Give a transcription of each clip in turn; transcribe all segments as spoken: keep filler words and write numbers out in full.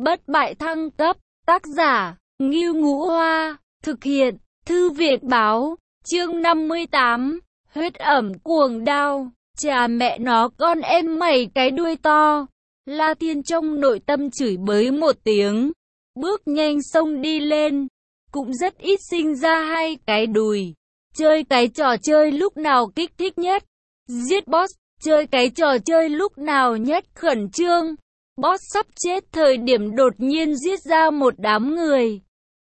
bất bại thăng cấp, tác giả, Ngưu Ngũ Hoa, thực hiện, Thư viện Báo, chương năm mươi tám, huyết ẩm cuồng đao, chà mẹ nó con em mày cái đuôi to. La Thiên trong nội tâm chửi bới một tiếng, bước nhanh xông đi lên, cũng rất ít sinh ra hai cái đùi. Chơi cái trò chơi lúc nào kích thích nhất? Giết boss, chơi cái trò chơi lúc nào nhất khẩn trương? Boss sắp chết thời điểm đột nhiên giết ra một đám người.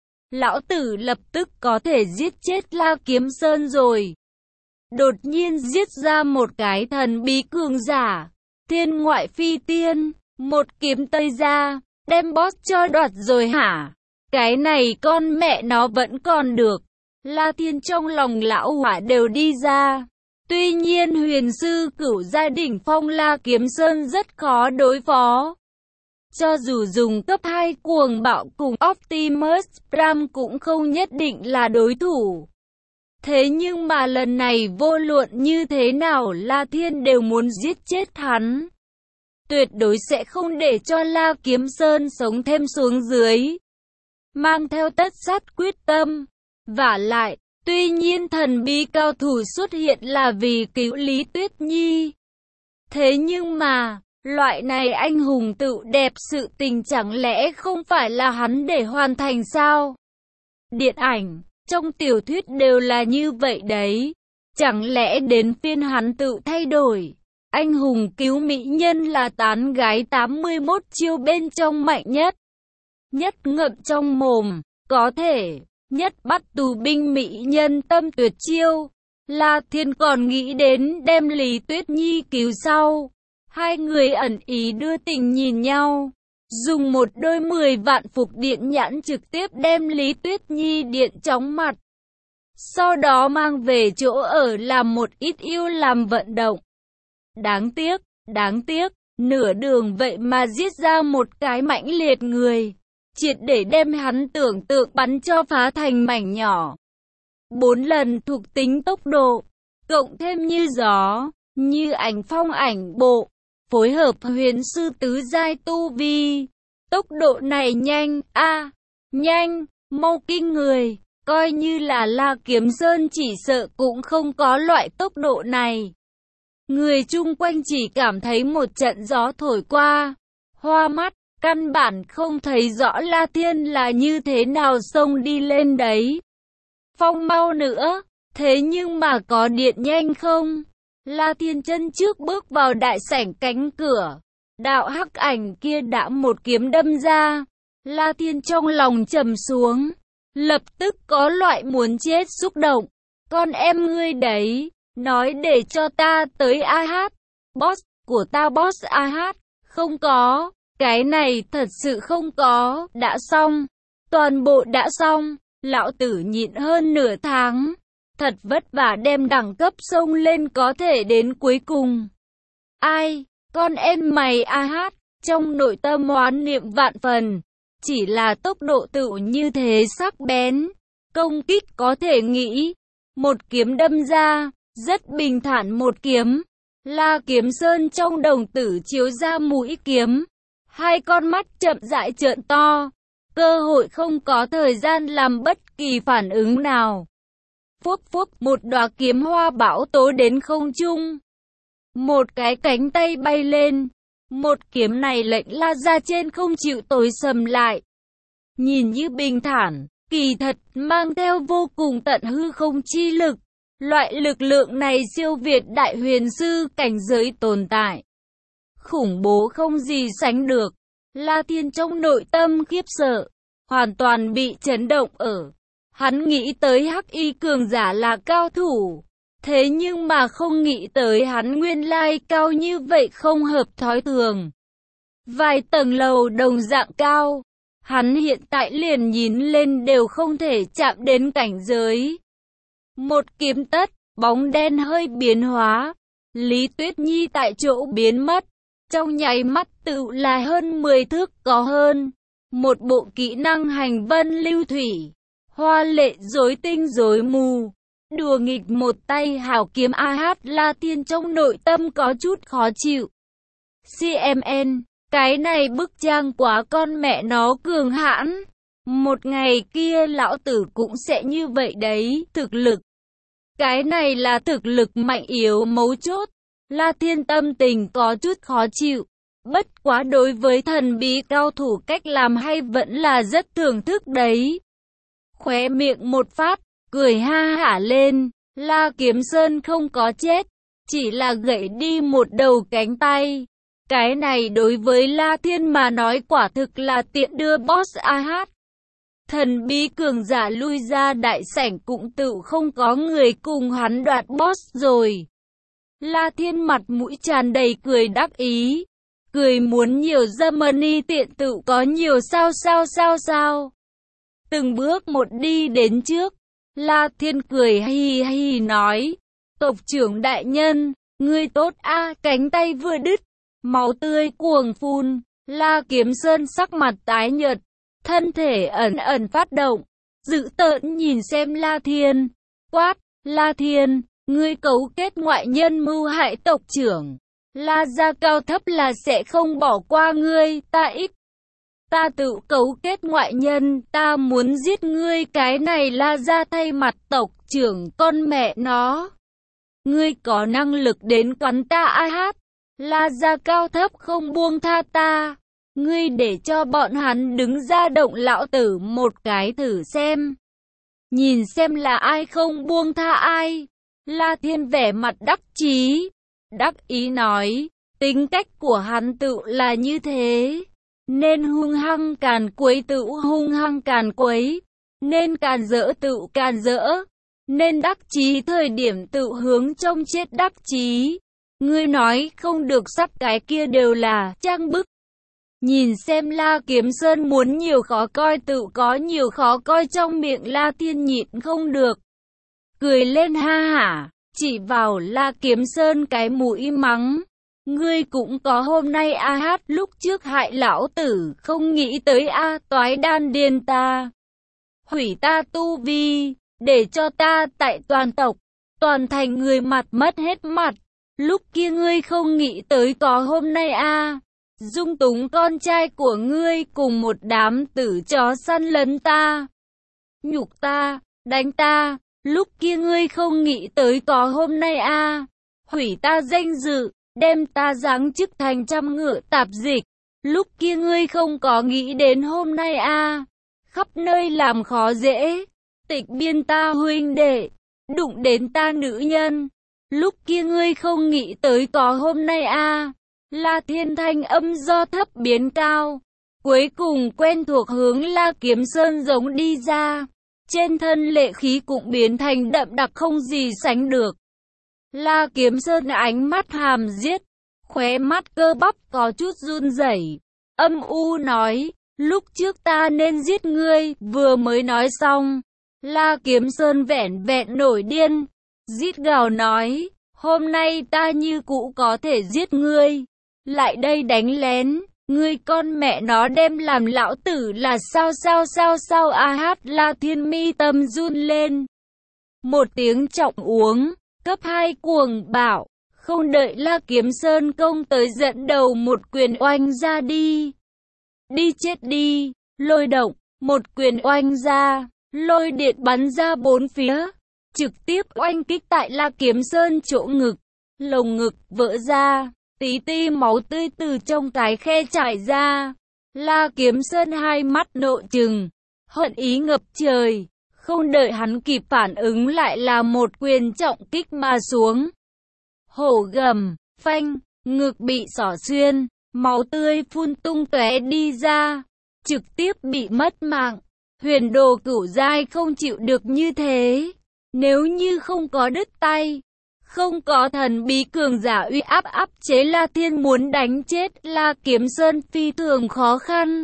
Lão tử lập tức có thể giết chết La Kiếm Sơn rồi. Đột nhiên giết ra một cái thần bí cường giả, thiên ngoại phi tiên, một kiếm tây ra, đem boss cho đoạt rồi hả? Cái này con mẹ nó vẫn còn được. La Thiên trong lòng lão hỏa đều đi ra. Tuy nhiên huyền sư cửu gia đỉnh phong La Kiếm Sơn rất khó đối phó. Cho dù dùng cấp hai cuồng bạo cùng Optimus Prime cũng không nhất định là đối thủ. Thế nhưng mà lần này vô luận như thế nào La Thiên đều muốn giết chết hắn. Tuyệt đối sẽ không để cho La Kiếm Sơn sống thêm xuống dưới. Mang theo tất sát quyết tâm. Vả lại, tuy nhiên thần bí cao thủ xuất hiện là vì cứu Lý Tuyết Nhi. Thế nhưng mà, loại này anh hùng tự đẹp sự tình chẳng lẽ không phải là hắn để hoàn thành sao? Điện ảnh, trong tiểu thuyết đều là như vậy đấy. Chẳng lẽ đến phiên hắn tự thay đổi? Anh hùng cứu mỹ nhân là tán gái tám mươi mốt chiêu bên trong mạnh nhất. Nhất ngậm trong mồm, có thể. Nhất bắt tù binh mỹ nhân tâm tuyệt chiêu. La Thiên còn nghĩ đến đem Lý Tuyết Nhi cứu sau. Hai người ẩn ý đưa tình nhìn nhau. Dùng một đôi mười vạn phục điện nhãn trực tiếp đem Lý Tuyết Nhi điện chóng mặt. Sau đó mang về chỗ ở làm một ít yêu làm vận động. Đáng tiếc, đáng tiếc, nửa đường vậy mà giết ra một cái mãnh liệt người. Triệt để đem hắn tưởng tượng bắn cho phá thành mảnh nhỏ. Bốn lần thuộc tính tốc độ, cộng thêm như gió, như ảnh phong ảnh bộ, phối hợp huyền sư tứ giai tu vi. Tốc độ này nhanh, a à, nhanh, mau kinh người, coi như là La Kiếm Sơn chỉ sợ cũng không có loại tốc độ này. Người chung quanh chỉ cảm thấy một trận gió thổi qua, hoa mắt. Căn bản không thấy rõ La Thiên là như thế nào xông đi lên đấy. Phong mau nữa, thế nhưng mà có điện nhanh không? La Thiên chân trước bước vào đại sảnh cánh cửa. Đạo hắc ảnh kia đã một kiếm đâm ra. La Thiên trong lòng trầm xuống. Lập tức có loại muốn chết xúc động. Con em ngươi đấy, nói để cho ta tới a hát. Boss của ta boss a hát, không có. Cái này thật sự không có, đã xong, toàn bộ đã xong, lão tử nhịn hơn nửa tháng, thật vất vả đem đẳng cấp xông lên có thể đến cuối cùng. Ai, con em mày a hát, trong nội tâm oán niệm vạn phần, chỉ là tốc độ tự như thế sắc bén, công kích có thể nghĩ, một kiếm đâm ra, rất bình thản một kiếm, La Kiếm Sơn trong đồng tử chiếu ra mũi kiếm. Hai con mắt chậm rãi trợn to, cơ hội không có thời gian làm bất kỳ phản ứng nào. Phúc phúc một đóa kiếm hoa bão tố đến không trung. Một cái cánh tay bay lên, một kiếm này lệnh La ra trên không chịu tối sầm lại. Nhìn như bình thản, kỳ thật mang theo vô cùng tận hư không chi lực. Loại lực lượng này siêu việt đại huyền sư cảnh giới tồn tại. Khủng bố không gì sánh được. La Thiên trong nội tâm khiếp sợ, hoàn toàn bị chấn động ở. Hắn nghĩ tới hắc y cường giả là cao thủ, thế nhưng mà không nghĩ tới hắn nguyên lai cao như vậy không hợp thói thường. Vài tầng lầu đồng dạng cao, hắn hiện tại liền nhìn lên đều không thể chạm đến cảnh giới. Một kiếm tất, bóng đen hơi biến hóa, Lý Tuyết Nhi tại chỗ biến mất. Trong nháy mắt tự là hơn mười thước có hơn. Một bộ kỹ năng hành vân lưu thủy. Hoa lệ rối tinh rối mù. Đùa nghịch một tay hảo kiếm a hát La Thiên trong nội tâm có chút khó chịu. xê em en, Cái này bức trang quá con mẹ nó cường hãn. Một ngày kia lão tử cũng sẽ như vậy đấy, thực lực. Cái này là thực lực mạnh yếu mấu chốt. La Thiên tâm tình có chút khó chịu. Bất quá đối với thần bí cao thủ cách làm hay vẫn là rất thưởng thức đấy. Khóe miệng một phát, cười ha hả lên. La Kiếm Sơn không có chết, chỉ là gãy đi một đầu cánh tay. Cái này đối với La Thiên mà nói quả thực là tiện đưa boss a hát. Thần bí cường giả lui ra đại sảnh cũng tự không có người cùng hắn đoạt boss rồi. La Thiên mặt mũi tràn đầy cười đắc ý. Cười muốn nhiều ra money tiện tự có nhiều sao sao sao sao. Từng bước một đi đến trước. La Thiên cười hi hi nói. Tộc trưởng đại nhân, ngươi tốt a, cánh tay vừa đứt. Máu tươi cuồng phun. La Kiếm Sơn sắc mặt tái nhợt. Thân thể ẩn ẩn phát động. Dữ tợn nhìn xem La Thiên. Quát, La Thiên, ngươi cấu kết ngoại nhân mưu hại tộc trưởng. La gia cao thấp là sẽ không bỏ qua ngươi, ta ít. Ta tự cấu kết ngoại nhân, ta muốn giết ngươi, cái này La gia thay mặt tộc trưởng con mẹ nó. Ngươi có năng lực đến cắn ta a hát. La gia cao thấp không buông tha ta. Ngươi để cho bọn hắn đứng ra động lão tử một cái thử xem. Nhìn xem là ai không buông tha ai. La Thiên vẻ mặt đắc chí. Đắc ý nói, tính cách của hắn tự là như thế. Nên hung hăng càn quấy tự hung hăng càn quấy. Nên càn rỡ tự càn rỡ. Nên đắc chí thời điểm tự hướng trong chết đắc chí. Ngươi nói không được sắp cái kia đều là trang bức. Nhìn xem La Kiếm Sơn muốn nhiều khó coi tự có nhiều khó coi trong miệng La Thiên nhịn không được. Cười lên ha hả, chỉ vào La Kiếm Sơn cái mũi mắng. Ngươi cũng có hôm nay a hát lúc trước hại lão tử không nghĩ tới a toái đan điên ta. Hủy ta tu vi, để cho ta tại toàn tộc, toàn thành người mặt mất hết mặt. Lúc kia ngươi không nghĩ tới có hôm nay a dung túng con trai của ngươi cùng một đám tử chó săn lấn ta. Nhục ta, đánh ta, lúc kia ngươi không nghĩ tới có hôm nay a hủy ta danh dự, đem ta giáng chức thành trăm ngựa tạp dịch. Lúc kia ngươi không có nghĩ đến hôm nay a khắp nơi làm khó dễ, tịch biên ta huynh đệ, đụng đến ta nữ nhân. Lúc kia ngươi không nghĩ tới có hôm nay a La Thiên thanh âm do thấp biến cao. Cuối cùng quen thuộc hướng La Kiếm Sơn giống đi ra. Trên thân lệ khí cũng biến thành đậm đặc không gì sánh được. La Kiếm Sơn ánh mắt hàm giết. Khóe mắt cơ bắp có chút run rẩy. Âm u nói. Lúc trước ta nên giết ngươi. Vừa mới nói xong. La Kiếm Sơn vẻn vẹn nổi điên. Rít gào nói. Hôm nay ta như cũ có thể giết ngươi. Lại đây đánh lén, ngươi con mẹ nó đem làm lão tử là sao sao sao sao a hát. La Thiên mi tâm run lên. Một tiếng trọng uống, cấp hai cuồng bạo, không đợi La Kiếm Sơn công tới dẫn đầu một quyền oanh ra đi. Đi chết đi, lôi động, một quyền oanh ra, lôi điện bắn ra bốn phía, trực tiếp oanh kích tại La Kiếm Sơn chỗ ngực, lồng ngực vỡ ra. Tí ti máu tươi từ trong cái khe chảy ra. La Kiếm Sơn hai mắt nộ trừng, hận ý ngập trời. Không đợi hắn kịp phản ứng lại là một quyền trọng kích mà xuống. Hổ gầm, phanh, ngực bị xỏ xuyên, máu tươi phun tung tóe đi ra, trực tiếp bị mất mạng. Huyền đồ cửu giai không chịu được như thế. Nếu như không có đứt tay, không có thần bí cường giả uy áp áp chế, La Thiên muốn đánh chết La Kiếm Sơn phi thường khó khăn.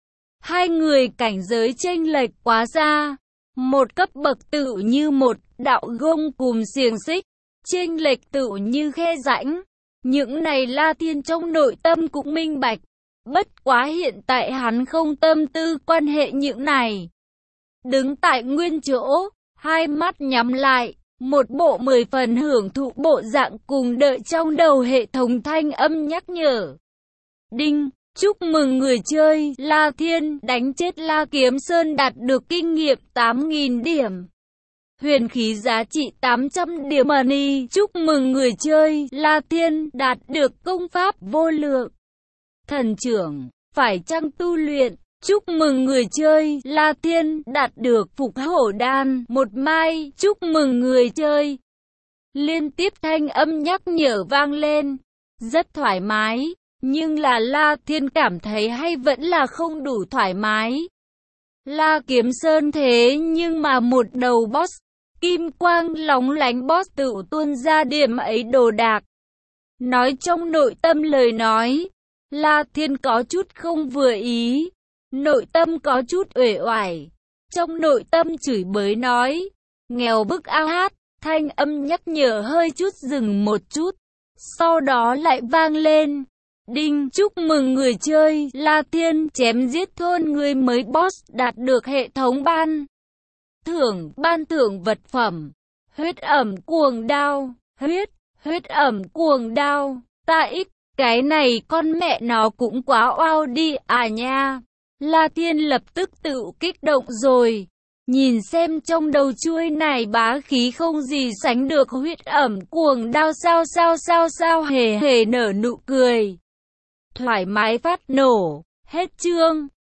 Hai người cảnh giới chênh lệch quá xa. Một cấp bậc tự như một đạo gông cùm xiềng xích, chênh lệch tự như khe rãnh. Những này La Thiên trong nội tâm cũng minh bạch. Bất quá hiện tại hắn không tâm tư quan hệ những này. Đứng tại nguyên chỗ, hai mắt nhắm lại. Một bộ mười phần hưởng thụ bộ dạng cùng đợi trong đầu hệ thống thanh âm nhắc nhở. Đinh, Chúc mừng người chơi La Thiên đánh chết La Kiếm Sơn đạt được kinh nghiệm tám nghìn điểm. Huyền khí giá trị tám trăm điểm money. Chúc mừng người chơi La Thiên đạt được công pháp vô lượng. Thần trưởng, phải chăng tu luyện? Chúc mừng người chơi La Thiên đạt được phục hổ đan một mai. Chúc mừng người chơi. Liên tiếp thanh âm nhắc nhở vang lên. Rất thoải mái, nhưng là La Thiên cảm thấy hay vẫn là không đủ thoải mái. La Kiếm Sơn thế nhưng mà một đầu boss, kim quang lóng lánh boss tự tuôn ra điểm ấy đồ đạc. Nói trong nội tâm lời nói, La Thiên có chút không vừa ý, nội tâm có chút uể oải, trong nội tâm chửi bới nói, nghèo bức a hát, thanh âm nhắc nhở hơi chút dừng một chút, sau đó lại vang lên. Đinh, chúc mừng người chơi La Thiên chém giết thôn người mới boss đạt được hệ thống ban thưởng, ban thưởng vật phẩm, huyết ẩm cuồng đao, huyết, huyết ẩm cuồng đao, ta ích, cái này con mẹ nó cũng quá oao đi à nha. La Thiên lập tức tự kích động rồi, nhìn xem trong đầu chuôi này bá khí không gì sánh được huyết ẩm cuồng đao sao sao sao sao hề hề nở nụ cười. Thoải mái phát nổ, hết chương.